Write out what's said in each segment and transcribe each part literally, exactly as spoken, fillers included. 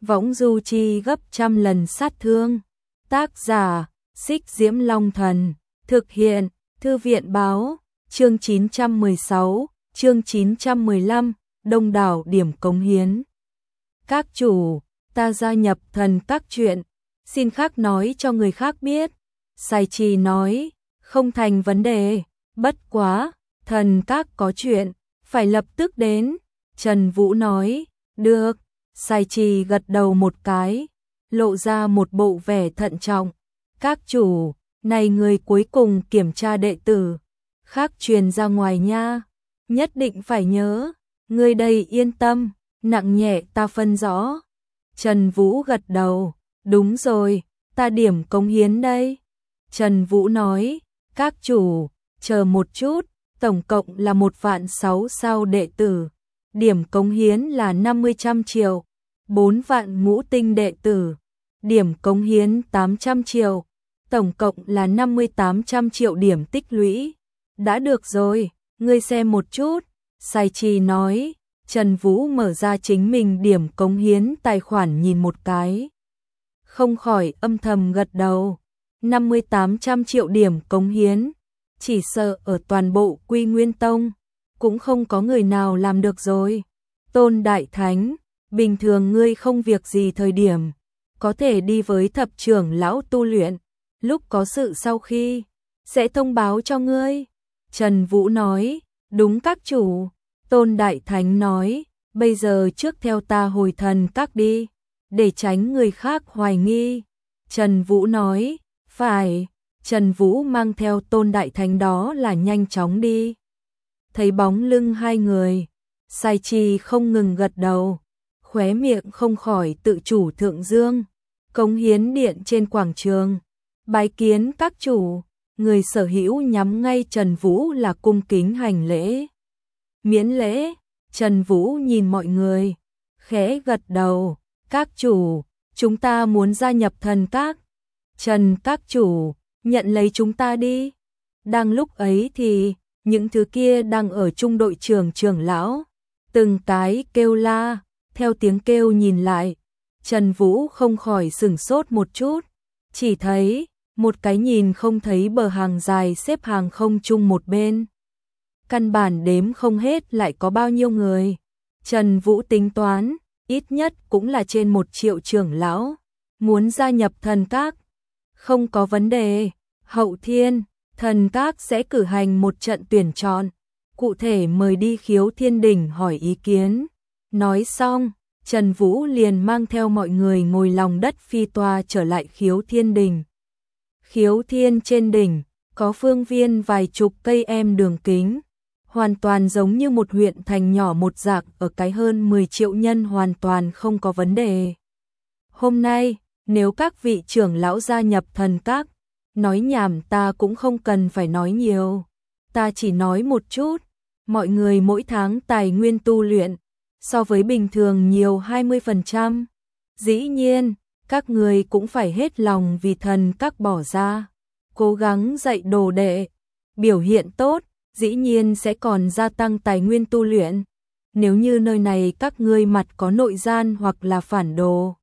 võng du chi gấp trăm lần sát thương. Tác giả, Xích Diễm Long Thần. Thực hiện, Thư viện Báo. Chương chín trăm mười sáu, chương chín trăm mười lăm, đông đảo điểm cống hiến. Các chủ, ta gia nhập thần các chuyện, xin khác nói cho người khác biết. Sai Trì nói, không thành vấn đề, bất quá, thần các có chuyện, phải lập tức đến. Trần Vũ nói, được. Sai Trì gật đầu một cái, lộ ra một bộ vẻ thận trọng. Các chủ, này người cuối cùng kiểm tra đệ tử, khác truyền ra ngoài nha, nhất định phải nhớ, người đây yên tâm, nặng nhẹ ta phân rõ. Trần Vũ gật đầu, đúng rồi, ta điểm cống hiến đây. Trần Vũ nói, các chủ, chờ một chút, tổng cộng là một vạn sáu sao đệ tử, điểm cống hiến là năm mươi trăm triệu, bốn vạn ngũ tinh đệ tử, điểm cống hiến tám trăm triệu, tổng cộng là năm mươi tám trăm triệu điểm tích lũy. Đã được rồi, ngươi xem một chút. Sai Trì nói. Trần Vũ mở ra chính mình điểm cống hiến tài khoản nhìn một cái, không khỏi âm thầm gật đầu. Năm mươi tám trăm triệu điểm cống hiến, chỉ sợ ở toàn bộ Quy Nguyên Tông cũng không có người nào làm được rồi. Tôn Đại Thánh, bình thường ngươi không việc gì thời điểm, có thể đi với thập trưởng lão tu luyện, lúc có sự sau khi sẽ thông báo cho ngươi. Trần Vũ nói, đúng các chủ. Tôn Đại Thánh nói, bây giờ trước theo ta hồi thần các đi, để tránh người khác hoài nghi. Trần Vũ nói, phải. Trần Vũ mang theo Tôn Đại Thánh đó là nhanh chóng đi. Thấy bóng lưng hai người, Sai Trì không ngừng gật đầu, khóe miệng không khỏi tự chủ thượng dương. Cống hiến điện trên quảng trường, bái kiến các chủ. Người sở hữu nhắm ngay Trần Vũ là cung kính hành lễ. Miễn lễ. Trần Vũ nhìn mọi người, khẽ gật đầu. Các chủ, chúng ta muốn gia nhập thần các. Trần các chủ, nhận lấy chúng ta đi. Đang lúc ấy thì, những thứ kia đang ở trung đội trưởng trưởng lão, từng cái kêu la, theo tiếng kêu nhìn lại. Trần Vũ không khỏi sửng sốt một chút, chỉ thấy một cái nhìn không thấy bờ hàng dài xếp hàng không chung một bên. Căn bản đếm không hết lại có bao nhiêu người. Trần Vũ tính toán, ít nhất cũng là trên một triệu trưởng lão, muốn gia nhập thần các. Không có vấn đề, hậu thiên, thần các sẽ cử hành một trận tuyển chọn, cụ thể mời đi Khiếu Thiên Đỉnh hỏi ý kiến. Nói xong, Trần Vũ liền mang theo mọi người ngồi lòng đất phi toa trở lại Khiếu Thiên Đỉnh. Khiếu Thiên trên đỉnh, có phương viên vài chục cây em đường kính, hoàn toàn giống như một huyện thành nhỏ một dạng, ở cái hơn mười triệu nhân hoàn toàn không có vấn đề. Hôm nay, nếu các vị trưởng lão gia nhập thần các, nói nhảm ta cũng không cần phải nói nhiều, ta chỉ nói một chút, mọi người mỗi tháng tài nguyên tu luyện, so với bình thường nhiều hai mươi phần trăm. Dĩ nhiên, các người cũng phải hết lòng vì thần các bỏ ra, cố gắng dạy đồ đệ, biểu hiện tốt, dĩ nhiên sẽ còn gia tăng tài nguyên tu luyện. Nếu như nơi này các ngươi mặt có nội gian hoặc là phản đồ,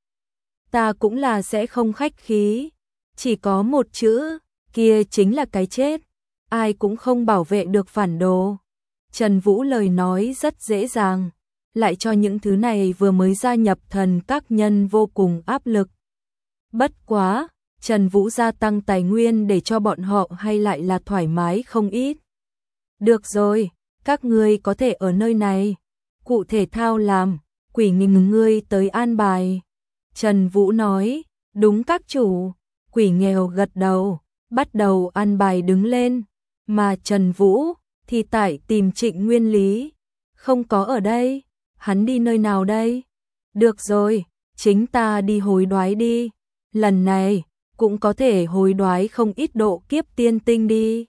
ta cũng là sẽ không khách khí, chỉ có một chữ, kia chính là cái chết, ai cũng không bảo vệ được phản đồ. Trần Vũ lời nói rất dễ dàng, lại cho những thứ này vừa mới gia nhập thần các nhân vô cùng áp lực. Bất quá, Trần Vũ gia tăng tài nguyên để cho bọn họ hay lại là thoải mái không ít. Được rồi, các ngươi có thể ở nơi này. Cụ thể thao làm, Quỷ Nghèo ngươi tới an bài. Trần Vũ nói, đúng các chủ. Quỷ Nghèo gật đầu, bắt đầu an bài đứng lên. Mà Trần Vũ thì tại tìm Trịnh Nguyên Lý. Không có ở đây, hắn đi nơi nào đây? Được rồi, chính ta đi hối đoái đi. Lần này, cũng có thể hối đoái không ít độ kiếp tiên tinh đi.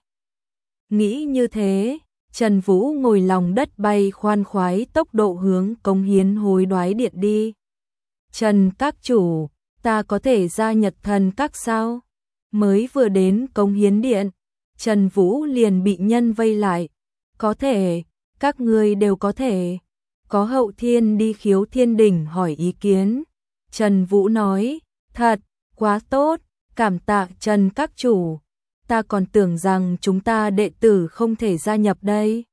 Nghĩ như thế, Trần Vũ ngồi lòng đất bay khoan khoái tốc độ hướng cống hiến hối đoái điện đi. Trần các chủ, ta có thể gia nhập thần các sao? Mới vừa đến cống hiến điện, Trần Vũ liền bị nhân vây lại. Có thể, các ngươi đều có thể. Có hậu thiên đi Khiếu Thiên Đỉnh hỏi ý kiến. Trần Vũ nói, thật, quá tốt, cảm tạ Trần các chủ. Ta còn tưởng rằng chúng ta đệ tử không thể gia nhập đây.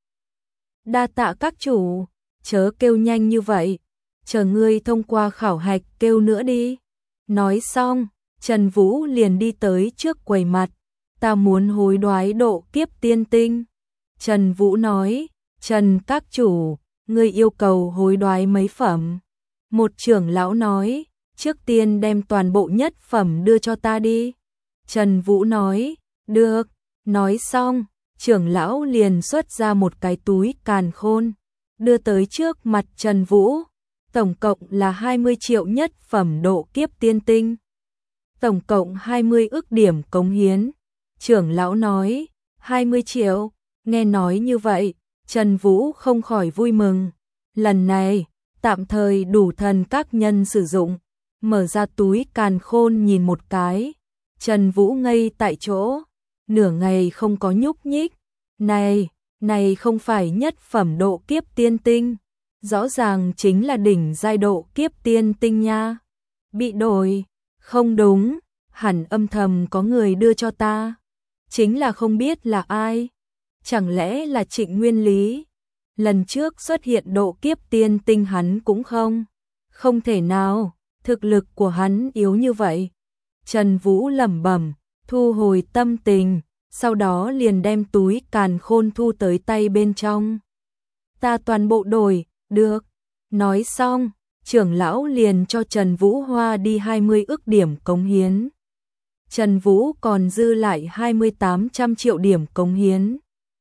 Đa tạ các chủ, chớ kêu nhanh như vậy, chờ ngươi thông qua khảo hạch kêu nữa đi. Nói xong, Trần Vũ liền đi tới trước quầy mặt, ta muốn hối đoái độ kiếp tiên tinh. Trần Vũ nói, Trần các chủ, ngươi yêu cầu hối đoái mấy phẩm? Một trưởng lão nói, trước tiên đem toàn bộ nhất phẩm đưa cho ta đi. Trần Vũ nói, được. Nói xong, trưởng lão liền xuất ra một cái túi càn khôn, đưa tới trước mặt Trần Vũ. Tổng cộng là hai mươi triệu nhất phẩm độ kiếp tiên tinh. Tổng cộng hai mươi ức điểm cống hiến. Trưởng lão nói, hai mươi triệu. Nghe nói như vậy, Trần Vũ không khỏi vui mừng. Lần này, tạm thời đủ thần các nhân sử dụng. Mở ra túi càn khôn nhìn một cái. Trần Vũ ngây tại chỗ, nửa ngày không có nhúc nhích. Này, này không phải nhất phẩm độ kiếp tiên tinh. Rõ ràng chính là đỉnh giai độ kiếp tiên tinh nha. Bị đổi, không đúng, hẳn âm thầm có người đưa cho ta. Chính là không biết là ai. Chẳng lẽ là Trịnh Nguyên Lý? Lần trước xuất hiện độ kiếp tiên tinh hắn cũng không. Không thể nào, thực lực của hắn yếu như vậy. Trần Vũ lẩm bẩm, thu hồi tâm tình, sau đó liền đem túi càn khôn thu tới tay bên trong. Ta toàn bộ đổi, được. Nói xong, trưởng lão liền cho Trần Vũ hoa đi hai mươi ức điểm cống hiến. Trần Vũ còn dư lại hai mươi tám trăm triệu điểm cống hiến.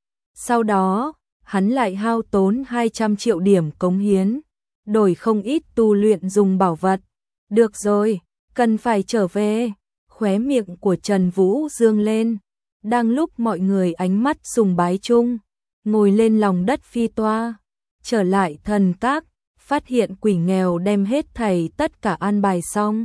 Sau đó, hắn lại hao tốn hai trăm triệu điểm cống hiến, đổi không ít tu luyện dùng bảo vật. Được rồi, cần phải trở về. Khóe miệng của Trần Vũ dương lên. Đang lúc mọi người ánh mắt sùng bái chung, ngồi lên lòng đất phi toa, trở lại thần các, phát hiện quỷ nghèo đem hết thảy tất cả an bài xong.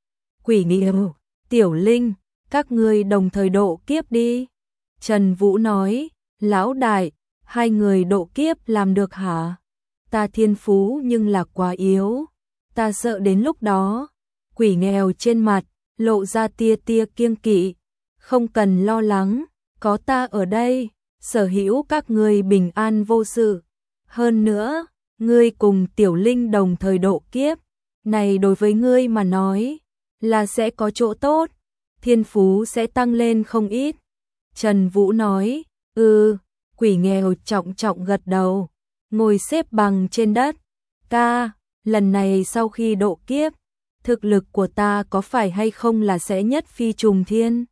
Quỷ nghèo, Tiểu Linh, các ngươi đồng thời độ kiếp đi. Trần Vũ nói, lão đại, hai người độ kiếp làm được hả? Ta thiên phú nhưng là quá yếu, ta sợ đến lúc đó. Quỷ nghèo trên mặt lộ ra tia tia kiêng kỵ. Không cần lo lắng, có ta ở đây, sở hữu các ngươi bình an vô sự. Hơn nữa, ngươi cùng Tiểu Linh đồng thời độ kiếp, này đối với ngươi mà nói, là sẽ có chỗ tốt, thiên phú sẽ tăng lên không ít. Trần Vũ nói, ừ, quỷ nghèo trọng trọng gật đầu, ngồi xếp bằng trên đất. Ca, lần này sau khi độ kiếp, thực lực của ta có phải hay không là sẽ nhất phi trùng thiên?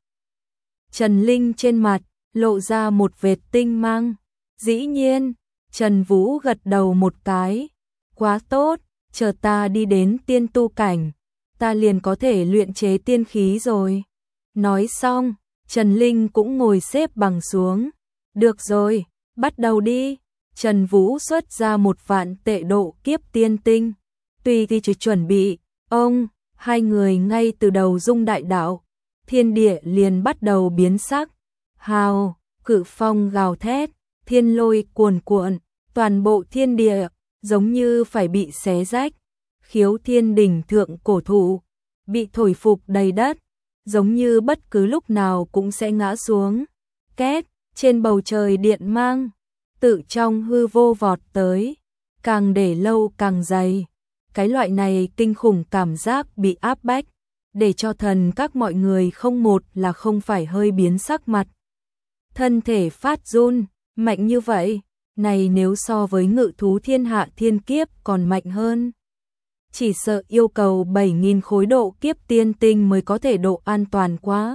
Trần Linh trên mặt lộ ra một vệt tinh mang. Dĩ nhiên, Trần Vũ gật đầu một cái. Quá tốt, chờ ta đi đến tiên tu cảnh, ta liền có thể luyện chế tiên khí rồi. Nói xong, Trần Linh cũng ngồi xếp bằng xuống. Được rồi, bắt đầu đi. Trần Vũ xuất ra một vạn tệ độ kiếp tiên tinh. Tùy thì chỉ chuẩn bị, ông, hai người ngay từ đầu dung đại đạo. Thiên địa liền bắt đầu biến sắc. Hào, cự phong gào thét, thiên lôi cuồn cuộn, toàn bộ thiên địa giống như phải bị xé rách. Khiếu thiên đỉnh thượng cổ thụ bị thổi phục đầy đất, giống như bất cứ lúc nào cũng sẽ ngã xuống. Két, trên bầu trời điện mang, tự trong hư vô vọt tới, càng để lâu càng dày. Cái loại này kinh khủng cảm giác bị áp bách, để cho thần các mọi người không một là không phải hơi biến sắc mặt. Thân thể phát run, mạnh như vậy, này nếu so với ngự thú thiên hạ thiên kiếp còn mạnh hơn. Chỉ sợ yêu cầu bảy nghìn khối độ kiếp tiên tinh mới có thể độ an toàn quá.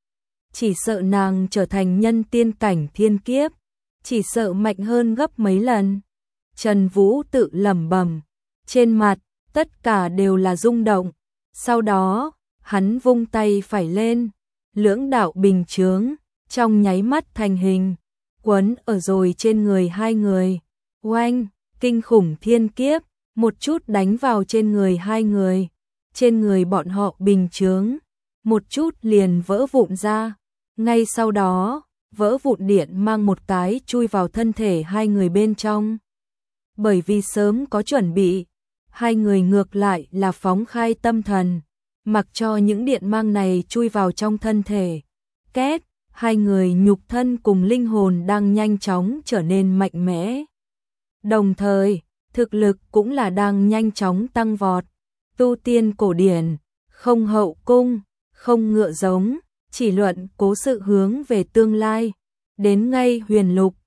Chỉ sợ nàng trở thành nhân tiên cảnh thiên kiếp, chỉ sợ mạnh hơn gấp mấy lần. Trần Vũ tự lẩm bẩm, trên mặt tất cả đều là rung động. Sau đó, hắn vung tay phải lên, lưỡng đạo bình chướng trong nháy mắt thành hình, quấn ở rồi trên người hai người. Oanh, kinh khủng thiên kiếp một chút đánh vào trên người hai người. Trên người bọn họ bình chướng một chút liền vỡ vụn ra. Ngay sau đó, vỡ vụn điện mang một cái chui vào thân thể hai người bên trong. Bởi vì sớm có chuẩn bị, hai người ngược lại là phóng khai tâm thần, mặc cho những điện mang này chui vào trong thân thể. Két, hai người nhục thân cùng linh hồn đang nhanh chóng trở nên mạnh mẽ. Đồng thời, thực lực cũng là đang nhanh chóng tăng vọt. Tu tiên cổ điển, không hậu cung, không ngựa giống, chỉ luận cố sự hướng về tương lai. Đến ngay huyền lục,